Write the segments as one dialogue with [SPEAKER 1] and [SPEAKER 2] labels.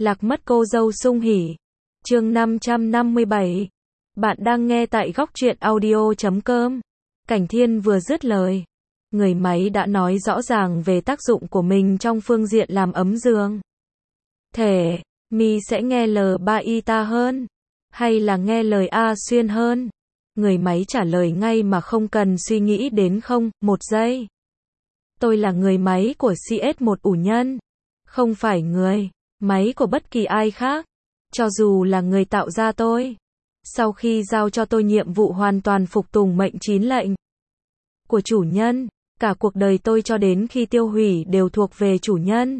[SPEAKER 1] Lạc mất cô dâu sung hỉ. Chương 557. Bạn đang nghe tại góc truyện audio.com. Cảnh Thiên vừa dứt lời, người máy đã nói rõ ràng về tác dụng của mình trong phương diện làm ấm giường. Thể, mi sẽ nghe lời ba y ta hơn, hay là nghe lời A Xuyên hơn? Người máy trả lời ngay mà không cần suy nghĩ đến không, một giây. Tôi là người máy của CS1 ủ nhân, không phải người máy của bất kỳ ai khác, cho dù là người tạo ra tôi. Sau khi giao cho tôi nhiệm vụ hoàn toàn phục tùng mệnh 9 lệnh của chủ nhân, cả cuộc đời tôi cho đến khi tiêu hủy đều thuộc về chủ nhân.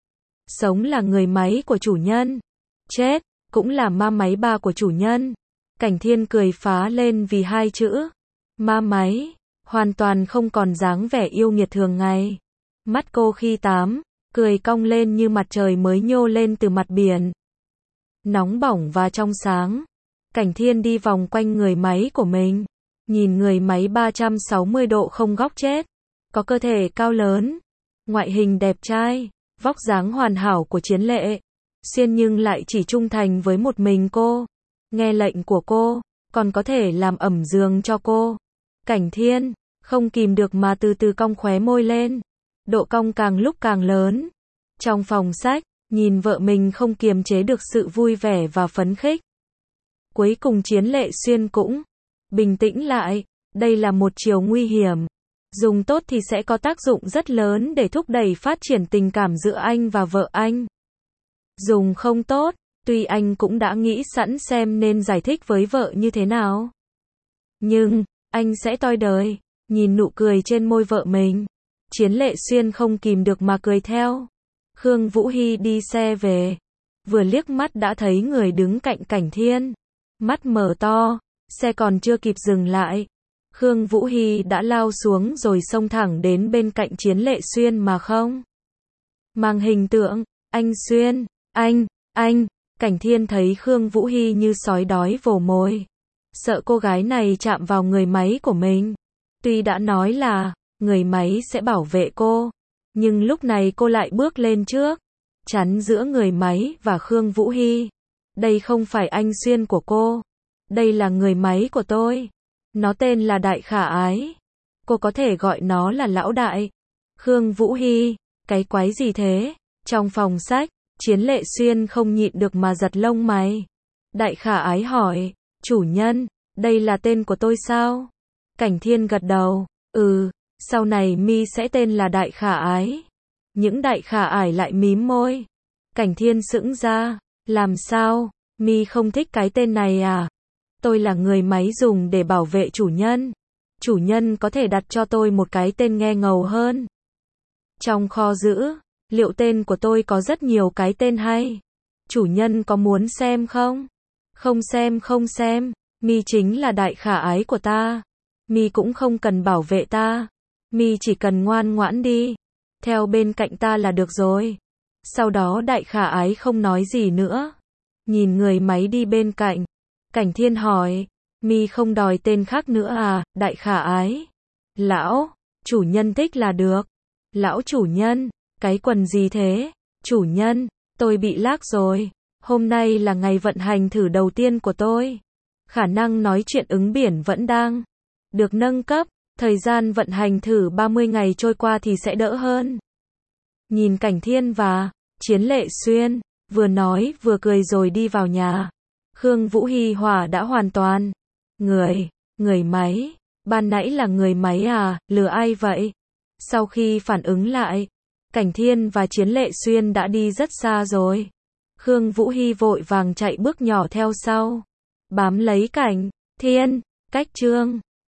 [SPEAKER 1] Sống là người máy của chủ nhân, chết cũng là ma máy ba của chủ nhân. Cảnh Thiên cười phá lên vì hai chữ ma máy, hoàn toàn không còn dáng vẻ yêu nghiệt thường ngày. Mắt cô khi tám, cười cong lên như mặt trời mới nhô lên từ mặt biển. Nóng bỏng và trong sáng. Cảnh Thiên đi vòng quanh người máy của mình, nhìn người máy 360 độ không góc chết. Có cơ thể cao lớn, ngoại hình đẹp trai, vóc dáng hoàn hảo của Chiến Lệ Xuyên, nhưng lại chỉ trung thành với một mình cô, nghe lệnh của cô, còn có thể làm ẩm giường cho cô. Cảnh Thiên không kìm được mà từ từ cong khóe môi lên, độ cong càng lúc càng lớn. Trong phòng sách, nhìn vợ mình không kiềm chế được sự vui vẻ và phấn khích. Cuối cùng Chiến Lệ Xuyên cũng bình tĩnh lại. Đây là một chiều nguy hiểm. Dùng tốt thì sẽ có tác dụng rất lớn để thúc đẩy phát triển tình cảm giữa anh và vợ anh. Dùng không tốt, tuy anh cũng đã nghĩ sẵn xem nên giải thích với vợ như thế nào, nhưng anh sẽ toi đời. Nhìn nụ cười trên môi vợ mình, Chiến Lệ Xuyên không kìm được mà cười theo. Khương Vũ Hy đi xe về, vừa liếc mắt đã thấy người đứng cạnh Cảnh Thiên. Mắt mở to, xe còn chưa kịp dừng lại, Khương Vũ Hy đã lao xuống rồi xông thẳng đến bên cạnh Chiến Lệ Xuyên mà không mang hình tượng. Anh Xuyên, anh, Cảnh Thiên thấy Khương Vũ Hy như sói đói vồ mồi, sợ cô gái này chạm vào người máy của mình. Tuy đã nói là người máy sẽ bảo vệ cô, nhưng lúc này cô lại bước lên trước, chắn giữa người máy và Khương Vũ Hy. Đây không phải anh Xuyên của cô, đây là người máy của tôi. Nó tên là Đại Khả Ái. Cô có thể gọi nó là Lão Đại. Khương Vũ Hy, cái quái gì thế? Trong phòng sách, Chiến Lệ Xuyên không nhịn được mà giật lông mày. Đại Khả Ái hỏi, chủ nhân, đây là tên của tôi sao? Cảnh Thiên gật đầu, sau này mi sẽ tên là Đại Khả Ái. Những Đại Khả Ái lại mím môi. Cảnh Thiên sững ra, làm sao, mi không thích cái tên này à? Tôi là người máy dùng để bảo vệ chủ nhân. Chủ nhân có thể đặt cho tôi một cái tên nghe ngầu hơn. Trong kho dữ liệu tên của tôi có rất nhiều cái tên hay. Chủ nhân có muốn xem không? Không xem. Mi chính là Đại Khả Ái của ta. Mi cũng không cần bảo vệ ta. Mi chỉ cần ngoan ngoãn đi, theo bên cạnh ta là được rồi. Sau đó Đại Khả Ái không nói gì nữa, nhìn người máy đi bên cạnh. Cảnh Thiên hỏi, mi không đòi tên khác nữa à? Đại Khả Ái, lão chủ nhân thích là được. Lão chủ nhân, cái quần gì thế? Chủ nhân, tôi bị lag rồi. Hôm nay là ngày vận hành thử đầu tiên của tôi. Khả năng nói chuyện ứng biển vẫn đang được nâng cấp. Thời gian vận hành thử 30 ngày trôi qua thì sẽ đỡ hơn. Nhìn Cảnh Thiên và Chiến Lệ Xuyên vừa nói vừa cười rồi đi vào nhà. Khương Vũ Hy hỏa đã hoàn toàn. Người máy, ban nãy là người máy à, lừa ai vậy? Sau khi phản ứng lại, Cảnh Thiên và Chiến Lệ Xuyên đã đi rất xa rồi. Khương Vũ Hy vội vàng chạy bước nhỏ theo sau, bám lấy Cảnh Thiên. Cách chương